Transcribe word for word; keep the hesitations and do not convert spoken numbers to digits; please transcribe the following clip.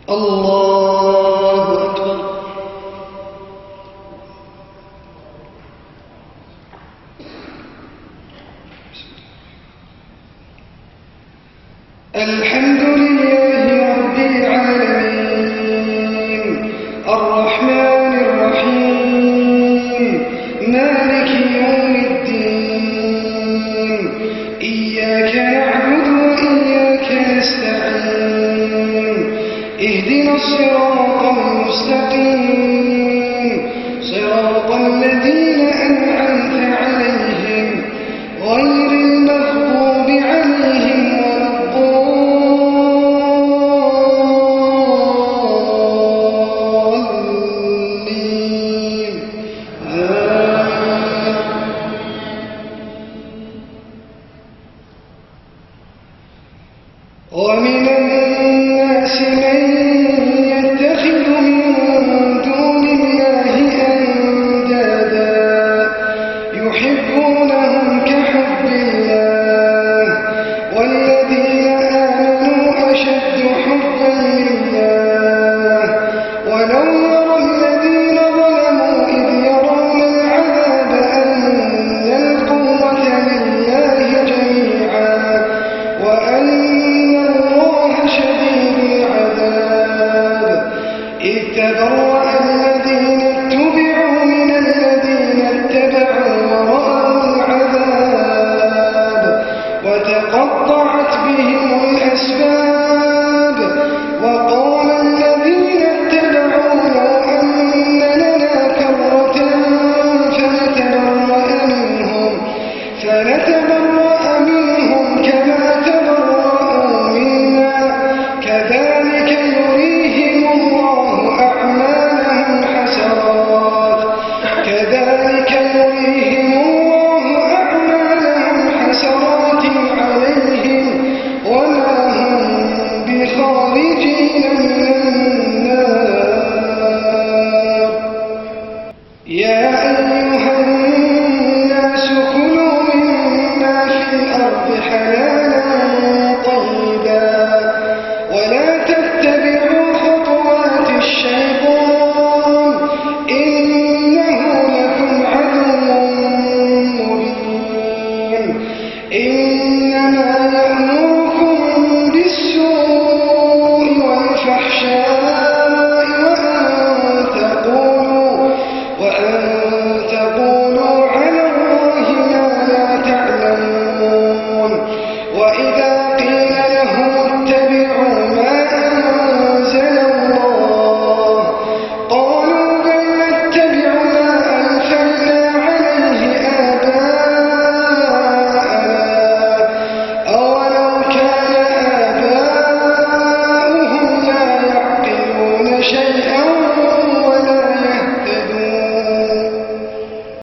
الله أكبر. الحمد لله رب العالمين الرحمن الرحيم مالك يوم الدين إياك نعبد وإياك نستعين اهدنا الصراط المستقيم صراط الذين أنعمت عليهم غير المغضوب عليهم ولا الضالين آمين. ومن الناس من يتخذ من دون الله أندادا يحبونهم كحب الله والذين آمنوا أشد حبا لله ولو يرى الذين ظلموا إذ يرون العذاب أن القوة لله جميعا وأن الله شديد العذاب إذ تبرأ الذين اتبعوا من الذين اتبعوا ورأوا العذاب وتقطعت بهم الأسباب وقال الذين اتبعوا لو أن لنا كرة فنتبرأ منهم فنتبرأ منهم كما تبرأوا منا كذلك يريهم الله أعمالهم حسرات كذلك يريهم الله أعمالهم حسرات عليهم وما هم بخارجين من النار. يا أيها الناس كلوا مما في الأرض حلالا طيبا ولا تتبعوا خطوات الشيطان إنه لكم عدو مبين. إنما يأمركم بالسوء والفحشاء وأن تقولوا وأن تقولوا على الله ما لا تعلمون. وإذا قيل لهم اتبعوا ما أنزل الله قالوا بل نتبع ما ألفينا عليه آباءنا أولو كان آباؤهم لا يعقلون شيئا